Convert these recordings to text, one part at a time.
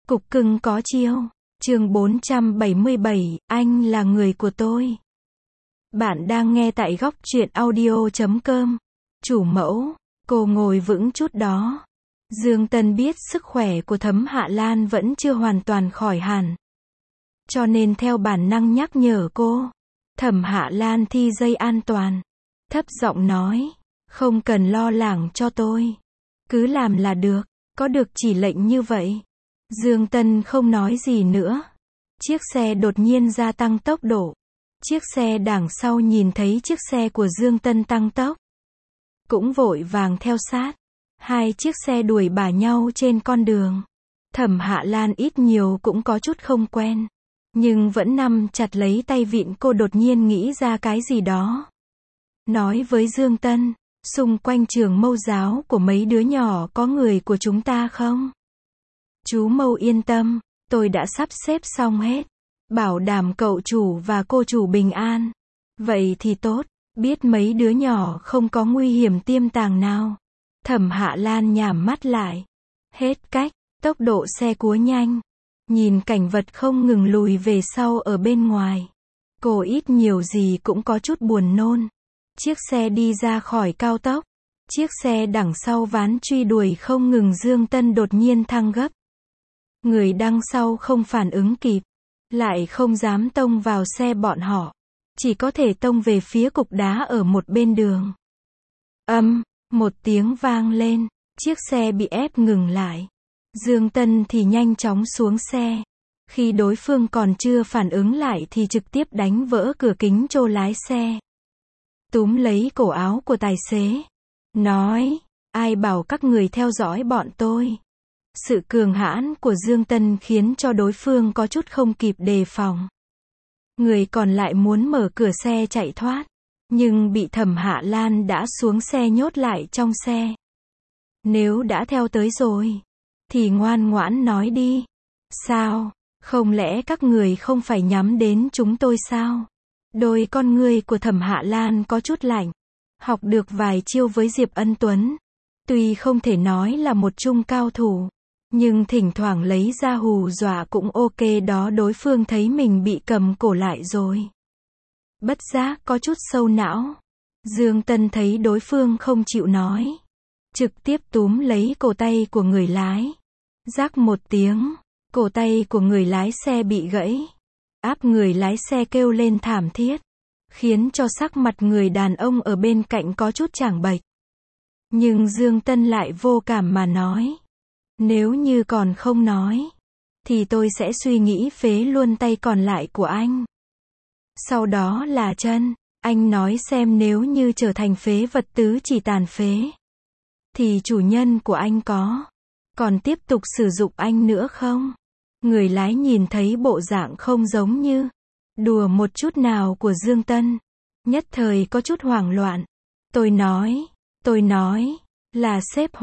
Cục cưng có chiêu. Chương 477, anh là người của tôi. Bạn đang nghe tại góc truyện audio.com. Chủ mẫu, cô ngồi vững chút đó. Dương Tân biết sức khỏe của Thấm Hạ Lan vẫn chưa hoàn toàn khỏi hẳn, cho nên theo bản năng nhắc nhở cô. Thẩm Hạ Lan thi dây an toàn, thấp giọng nói, không cần lo lắng cho tôi, cứ làm là được, có được chỉ lệnh như vậy. Dương Tân không nói gì nữa. Chiếc xe đột nhiên gia tăng tốc độ. Chiếc xe đằng sau nhìn thấy chiếc xe của Dương Tân tăng tốc, cũng vội vàng theo sát. Hai chiếc xe đuổi bả nhau trên con đường. Thẩm Hạ Lan ít nhiều cũng có chút không quen, nhưng vẫn nắm chặt lấy tay vịn. Cô đột nhiên nghĩ ra cái gì đó, nói với Dương Tân, xung quanh trường mâu giáo của mấy đứa nhỏ có người của chúng ta không? Chú Mâu yên tâm, tôi đã sắp xếp xong hết, bảo đảm cậu chủ và cô chủ bình an. Vậy thì tốt, biết mấy đứa nhỏ không có nguy hiểm tiềm tàng nào. Thẩm Hạ Lan nhắm mắt lại. Hết cách, tốc độ xe cúa nhanh. Nhìn cảnh vật không ngừng lùi về sau ở bên ngoài, cô ít nhiều gì cũng có chút buồn nôn. Chiếc xe đi ra khỏi cao tốc. Chiếc xe đằng sau ván truy đuổi không ngừng. Dương Tân đột nhiên thăng gấp. Người đằng sau không phản ứng kịp, lại không dám tông vào xe bọn họ, chỉ có thể tông về phía cục đá ở một bên đường. Một tiếng vang lên, chiếc xe bị ép ngừng lại. Dương Tân thì nhanh chóng xuống xe. Khi đối phương còn chưa phản ứng lại thì trực tiếp đánh vỡ cửa kính chỗ lái xe, túm lấy cổ áo của tài xế, nói, ai bảo các người theo dõi bọn tôi. Sự cường hãn của Dương Tân khiến cho đối phương có chút không kịp đề phòng. Người còn lại muốn mở cửa xe chạy thoát, nhưng bị Thẩm Hạ Lan đã xuống xe nhốt lại trong xe. Nếu đã theo tới rồi, thì ngoan ngoãn nói đi. Sao? Không lẽ các người không phải nhắm đến chúng tôi sao? Đôi con ngươi của Thẩm Hạ Lan có chút lạnh. Học được vài chiêu với Diệp Ân Tuấn, tuy không thể nói là một trung cao thủ, nhưng thỉnh thoảng lấy ra hù dọa cũng ok đó. Đối phương thấy mình bị cầm cổ lại rồi, bất giác có chút sâu não. Dương Tân thấy đối phương không chịu nói, trực tiếp túm lấy cổ tay của người lái. Rắc một tiếng, cổ tay của người lái xe bị gãy. Áp người lái xe kêu lên thảm thiết, khiến cho sắc mặt người đàn ông ở bên cạnh có chút chảng bệch. Nhưng Dương Tân lại vô cảm mà nói, nếu như còn không nói, thì tôi sẽ suy nghĩ phế luôn tay còn lại của anh. Sau đó là chân. Anh nói xem nếu như trở thành phế vật tứ chỉ tàn phế, thì chủ nhân của anh còn tiếp tục sử dụng anh nữa không? Người lái nhìn thấy bộ dạng không giống như đùa một chút nào của Dương Tân, nhất thời có chút hoảng loạn. Tôi nói, là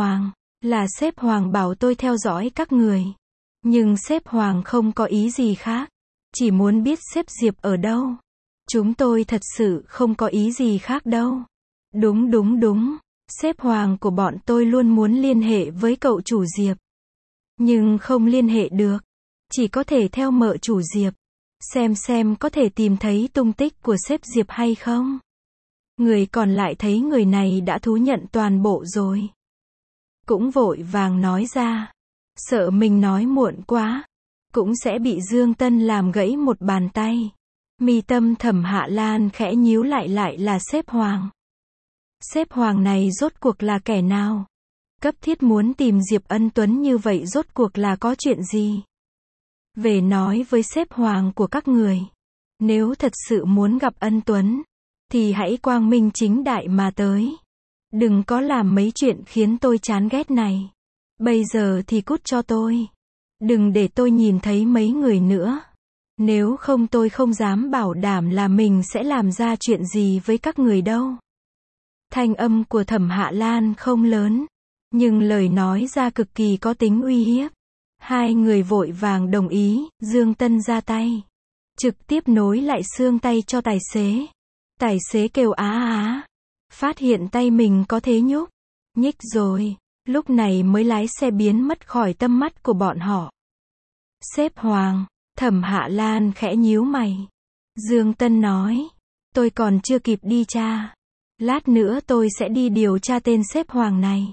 sếp Hoàng bảo tôi theo dõi các người. Nhưng sếp Hoàng không có ý gì khác, chỉ muốn biết sếp Diệp ở đâu. Chúng tôi thật sự không có ý gì khác đâu. Đúng, sếp Hoàng của bọn tôi luôn muốn liên hệ với cậu chủ Diệp, nhưng không liên hệ được, chỉ có thể theo mợ chủ Diệp, xem có thể tìm thấy tung tích của sếp Diệp hay không. Người còn lại thấy người này đã thú nhận toàn bộ rồi, cũng vội vàng nói ra, sợ mình nói muộn quá, cũng sẽ bị Dương Tân làm gãy một bàn tay. Mi tâm Thẩm Hạ Lan khẽ nhíu lại là sếp Hoàng. Sếp Hoàng này rốt cuộc là kẻ nào? Cấp thiết muốn tìm Diệp Ân Tuấn như vậy rốt cuộc là có chuyện gì? Về nói với sếp Hoàng của các người, nếu thật sự muốn gặp Ân Tuấn, thì hãy quang minh chính đại mà tới. Đừng có làm mấy chuyện khiến tôi chán ghét này. Bây giờ thì cút cho tôi. Đừng để tôi nhìn thấy mấy người nữa. Nếu không tôi không dám bảo đảm là mình sẽ làm ra chuyện gì với các người đâu. Thanh âm của Thẩm Hạ Lan không lớn, nhưng lời nói ra cực kỳ có tính uy hiếp. Hai người vội vàng đồng ý. Dương Tân ra tay, trực tiếp nối lại xương tay cho tài xế. Tài xế kêu á, phát hiện tay mình có thế nhích rồi, lúc này mới lái xe biến mất khỏi tầm mắt của bọn họ. Sếp Hoàng, Thẩm Hạ Lan khẽ nhíu mày. Dương Tân nói, tôi còn chưa kịp đi tra. Lát nữa tôi sẽ đi điều tra tên sếp Hoàng này.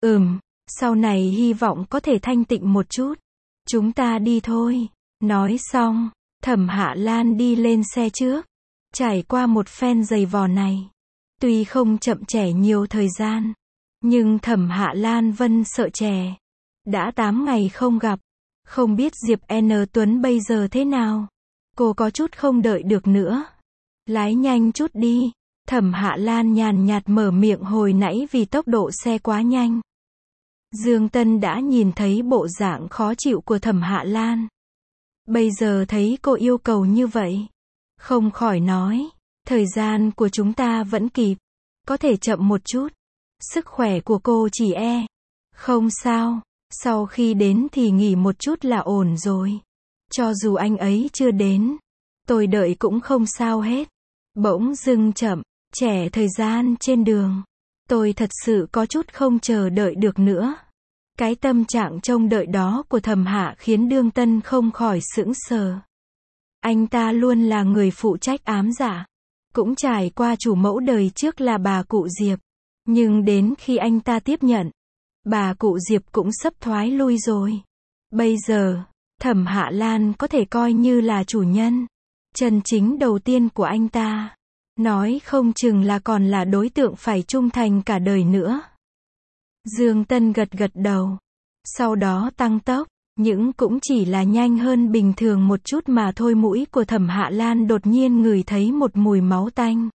Sau này hy vọng có thể thanh tịnh một chút. Chúng ta đi thôi. Nói xong, Thẩm Hạ Lan đi lên xe trước. Trải qua một phen giày vò này. Tuy không chậm trễ nhiều thời gian, nhưng Thẩm Hạ Lan Vân sợ trẻ. Đã 8 ngày không gặp. Không biết Diệp N. Tuấn bây giờ thế nào. Cô có chút không đợi được nữa. Lái nhanh chút đi. Thẩm Hạ Lan nhàn nhạt mở miệng hồi nãy vì tốc độ xe quá nhanh. Dương Tân đã nhìn thấy bộ dạng khó chịu của Thẩm Hạ Lan. Bây giờ thấy cô yêu cầu như vậy. Không khỏi nói, thời gian của chúng ta vẫn kịp. Có thể chậm một chút. Sức khỏe của cô chỉ không sao. Sau khi đến thì nghỉ một chút là ổn rồi. Cho dù anh ấy chưa đến, tôi đợi cũng không sao hết. Bỗng dưng chậm, trễ thời gian trên đường. Tôi thật sự có chút không chờ đợi được nữa. Cái tâm trạng trông đợi đó của Thẩm Hạ khiến Dương Tân không khỏi sững sờ. Anh ta luôn là người phụ trách ám dạ. Cũng trải qua chủ mẫu đời trước là bà cụ Diệp. Nhưng đến khi anh ta tiếp nhận, bà cụ Diệp cũng sắp thoái lui rồi. Bây giờ, Thẩm Hạ Lan có thể coi như là chủ nhân chân chính đầu tiên của anh ta. Nói không chừng là còn là đối tượng phải trung thành cả đời nữa. Dương Tân gật gật đầu. Sau đó tăng tốc, nhưng cũng chỉ là nhanh hơn bình thường một chút mà thôi. Mũi của Thẩm Hạ Lan đột nhiên ngửi thấy một mùi máu tanh.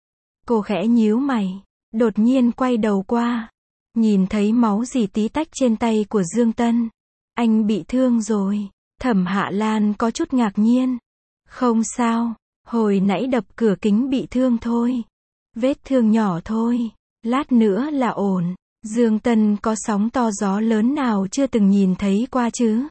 Cô khẽ nhíu mày, đột nhiên quay đầu qua. Nhìn thấy máu rỉ tí tách trên tay của Dương Tân. Anh bị thương rồi. Thẩm Hạ Lan có chút ngạc nhiên. Không sao, hồi nãy đập cửa kính bị thương thôi. Vết thương nhỏ thôi, lát nữa là ổn. Dương Tân có sóng to gió lớn nào chưa từng nhìn thấy qua chứ?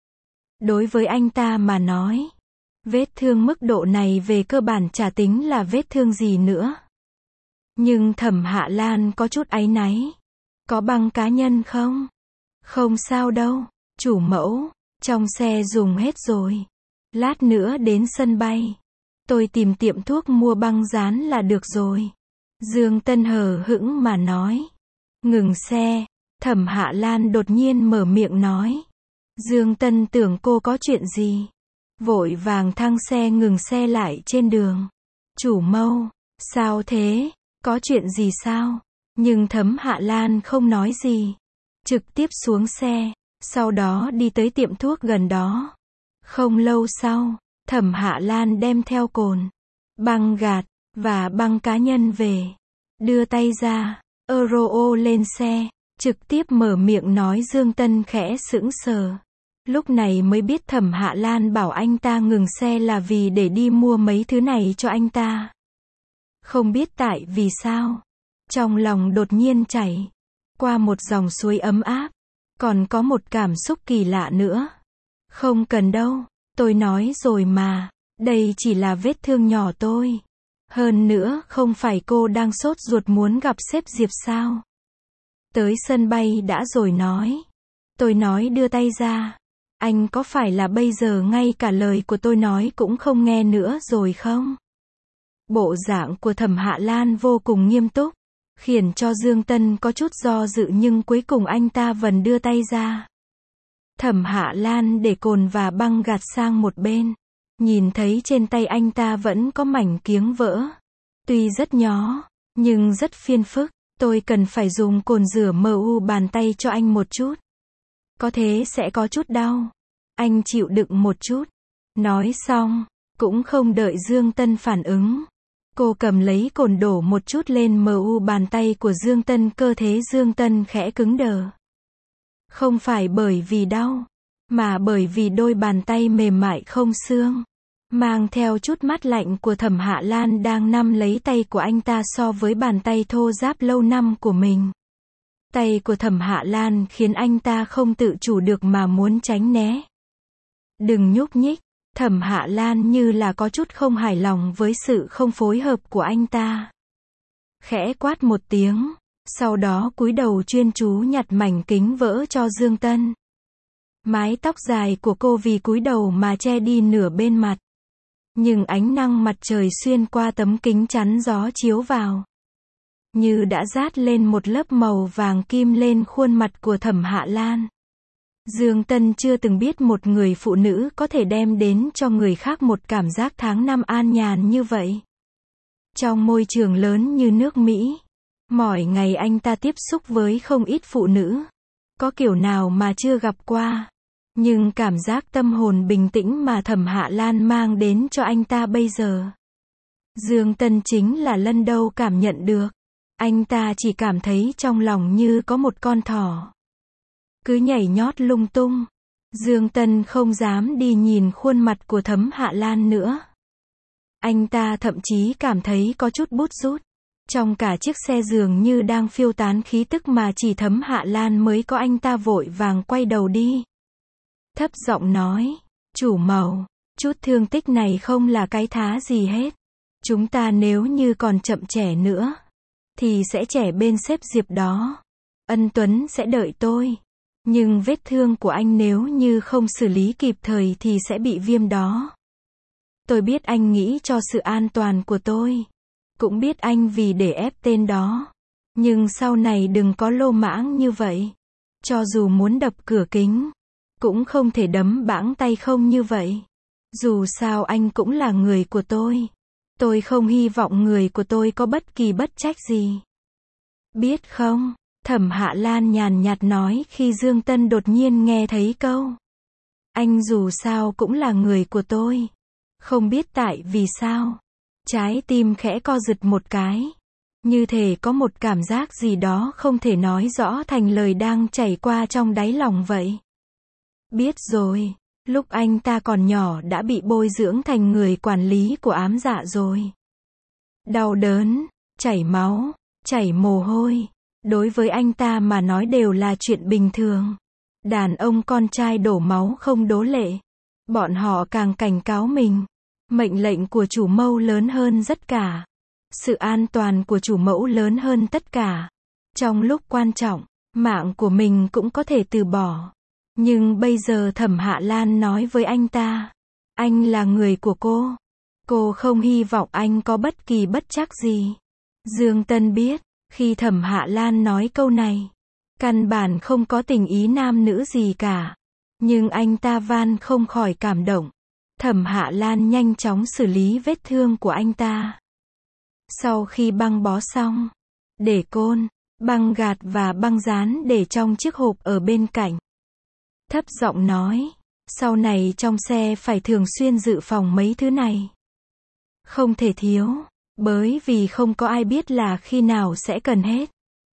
Đối với anh ta mà nói, vết thương mức độ này về cơ bản chả tính là vết thương gì nữa. Nhưng Thẩm Hạ Lan có chút áy náy. Có băng cá nhân không? Không sao đâu, chủ mẫu, trong xe dùng hết rồi. Lát nữa đến sân bay, tôi tìm tiệm thuốc mua băng dán là được rồi. Dương Tân hờ hững mà nói. Ngừng xe, Thẩm Hạ Lan đột nhiên mở miệng nói. Dương Tân tưởng cô có chuyện gì. Vội vàng thăng xe ngừng xe lại trên đường. Chủ mẫu, sao thế, có chuyện gì sao? Nhưng Thẩm Hạ Lan không nói gì. Trực tiếp xuống xe, sau đó đi tới tiệm thuốc gần đó. Không lâu sau, Thẩm Hạ Lan đem theo cồn, băng gạt, và băng cá nhân về. Đưa tay ra, Euro lên xe, trực tiếp mở miệng nói. Dương Tân khẽ sững sờ. Lúc này mới biết Thẩm Hạ Lan bảo anh ta ngừng xe là vì để đi mua mấy thứ này cho anh ta. Không biết tại vì sao, trong lòng đột nhiên chảy qua một dòng suối ấm áp. Còn có một cảm xúc kỳ lạ nữa. Không cần đâu, tôi nói rồi mà, đây chỉ là vết thương nhỏ thôi. Hơn nữa, không phải cô đang sốt ruột muốn gặp sếp Diệp sao? Tới sân bay đã rồi nói. Tôi nói đưa tay ra. Anh có phải là bây giờ ngay cả lời của tôi nói cũng không nghe nữa rồi không? Bộ dạng của Thẩm Hạ Lan vô cùng nghiêm túc, khiến cho Dương Tân có chút do dự nhưng cuối cùng anh ta vẫn đưa tay ra. Thẩm Hạ Lan để cồn và băng gạt sang một bên. Nhìn thấy trên tay anh ta vẫn có mảnh kiếng vỡ. Tuy rất nhỏ, nhưng rất phiền phức. Tôi cần phải dùng cồn rửa mu bàn tay cho anh một chút. Có thế sẽ có chút đau. Anh chịu đựng một chút. Nói xong, cũng không đợi Dương Tân phản ứng. Cô cầm lấy cồn đổ một chút lên mu bàn tay của Dương Tân. Cơ thể Dương Tân khẽ cứng đờ. Không phải bởi vì đau, mà bởi vì đôi bàn tay mềm mại không xương, mang theo chút mát lạnh của Thẩm Hạ Lan đang nắm lấy tay của anh ta so với bàn tay thô ráp lâu năm của mình. Tay của Thẩm Hạ Lan khiến anh ta không tự chủ được mà muốn tránh né. Đừng nhúc nhích. Thẩm Hạ Lan như là có chút không hài lòng với sự không phối hợp của anh ta. Khẽ quát một tiếng, sau đó cúi đầu chuyên chú nhặt mảnh kính vỡ cho Dương Tân. Mái tóc dài của cô vì cúi đầu mà che đi nửa bên mặt. Nhưng ánh nắng mặt trời xuyên qua tấm kính chắn gió chiếu vào, như đã dát lên một lớp màu vàng kim lên khuôn mặt của Thẩm Hạ Lan. Dương Tân chưa từng biết một người phụ nữ có thể đem đến cho người khác một cảm giác tháng năm an nhàn như vậy. Trong môi trường lớn như nước Mỹ, mỗi ngày anh ta tiếp xúc với không ít phụ nữ. Có kiểu nào mà chưa gặp qua. Nhưng cảm giác tâm hồn bình tĩnh mà Thẩm Hạ Lan mang đến cho anh ta bây giờ, Dương Tân chính là lần đầu cảm nhận được. Anh ta chỉ cảm thấy trong lòng như có một con thỏ cứ nhảy nhót lung tung. Dương Tân không dám đi nhìn khuôn mặt của Thẩm Hạ Lan nữa. Anh ta thậm chí cảm thấy có chút bút rút. Trong cả chiếc xe dường như đang phiêu tán khí tức mà chỉ Thẩm Hạ Lan mới có. Anh ta vội vàng quay đầu đi, thấp giọng nói, chủ mẫu, chút thương tích này không là cái thá gì hết. Chúng ta nếu như còn chậm trễ nữa, thì sẽ trẻ bên sếp Diệp đó. Ân Tuấn sẽ đợi tôi. Nhưng vết thương của anh nếu như không xử lý kịp thời thì sẽ bị viêm đó. Tôi biết anh nghĩ cho sự an toàn của tôi. Cũng biết anh vì để ép tên đó. Nhưng sau này đừng có lô mãng như vậy. Cho dù muốn đập cửa kính, cũng không thể đấm bãng tay không như vậy. Dù sao anh cũng là người của tôi. Tôi không hy vọng người của tôi có bất kỳ bất trách gì. Biết không? Thẩm Hạ Lan nhàn nhạt nói khi Dương Tân đột nhiên nghe thấy câu. Anh dù sao cũng là người của tôi. Không biết tại vì sao. Trái tim khẽ co giật một cái. Như thể có một cảm giác gì đó không thể nói rõ thành lời đang chảy qua trong đáy lòng vậy. Biết rồi, lúc anh ta còn nhỏ đã bị bồi dưỡng thành người quản lý của ám dạ rồi. Đau đớn, chảy máu, chảy mồ hôi, đối với anh ta mà nói đều là chuyện bình thường. Đàn ông con trai đổ máu không đố lệ. Bọn họ càng cảnh cáo mình. Mệnh lệnh của chủ mẫu lớn hơn tất cả. Sự an toàn của chủ mẫu lớn hơn tất cả. Trong lúc quan trọng, mạng của mình cũng có thể từ bỏ. Nhưng bây giờ Thẩm Hạ Lan nói với anh ta, anh là người của cô. Cô không hy vọng anh có bất kỳ bất trắc gì. Dương Tân biết, khi Thẩm Hạ Lan nói câu này, căn bản không có tình ý nam nữ gì cả. Nhưng anh ta van không khỏi cảm động. Thẩm Hạ Lan nhanh chóng xử lý vết thương của anh ta. Sau khi băng bó xong, để côn, băng gạt và băng dán để trong chiếc hộp ở bên cạnh. Thấp giọng nói, sau này trong xe phải thường xuyên dự phòng mấy thứ này. Không thể thiếu, bởi vì không có ai biết là khi nào sẽ cần hết.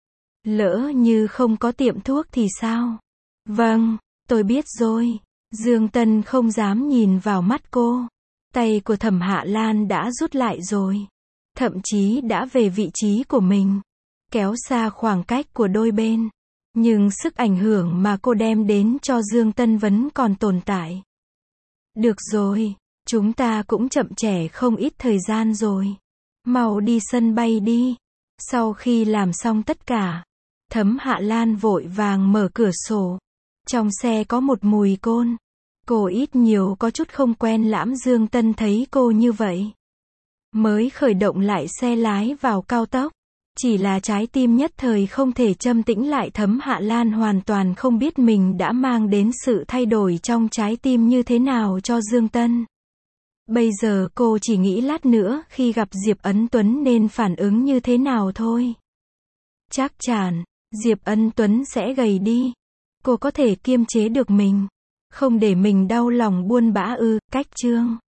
Lỡ như không có tiệm thuốc thì sao? Vâng, tôi biết rồi. Dương Tân không dám nhìn vào mắt cô. Tay của Thẩm Hạ Lan đã rút lại rồi. Thậm chí đã về vị trí của mình. Kéo xa khoảng cách của đôi bên. Nhưng sức ảnh hưởng mà cô đem đến cho Dương Tân vẫn còn tồn tại. Được rồi, chúng ta cũng chậm trễ không ít thời gian rồi. Mau đi sân bay đi. Sau khi làm xong tất cả, Thẩm Hạ Lan vội vàng mở cửa sổ. Trong xe có một mùi côn. Cô ít nhiều có chút không quen lắm. Dương Tân thấy cô như vậy, mới khởi động lại xe lái vào cao tốc. Chỉ là trái tim nhất thời không thể châm tĩnh lại. Thẩm Hạ Lan hoàn toàn không biết mình đã mang đến sự thay đổi trong trái tim như thế nào cho Dương Tân. Bây giờ cô chỉ nghĩ lát nữa khi gặp Diệp Ân Tuấn nên phản ứng như thế nào thôi. Chắc chắn, Diệp Ân Tuấn sẽ gầy đi. Cô có thể kiềm chế được mình, không để mình đau lòng buôn bã ư. Cách chương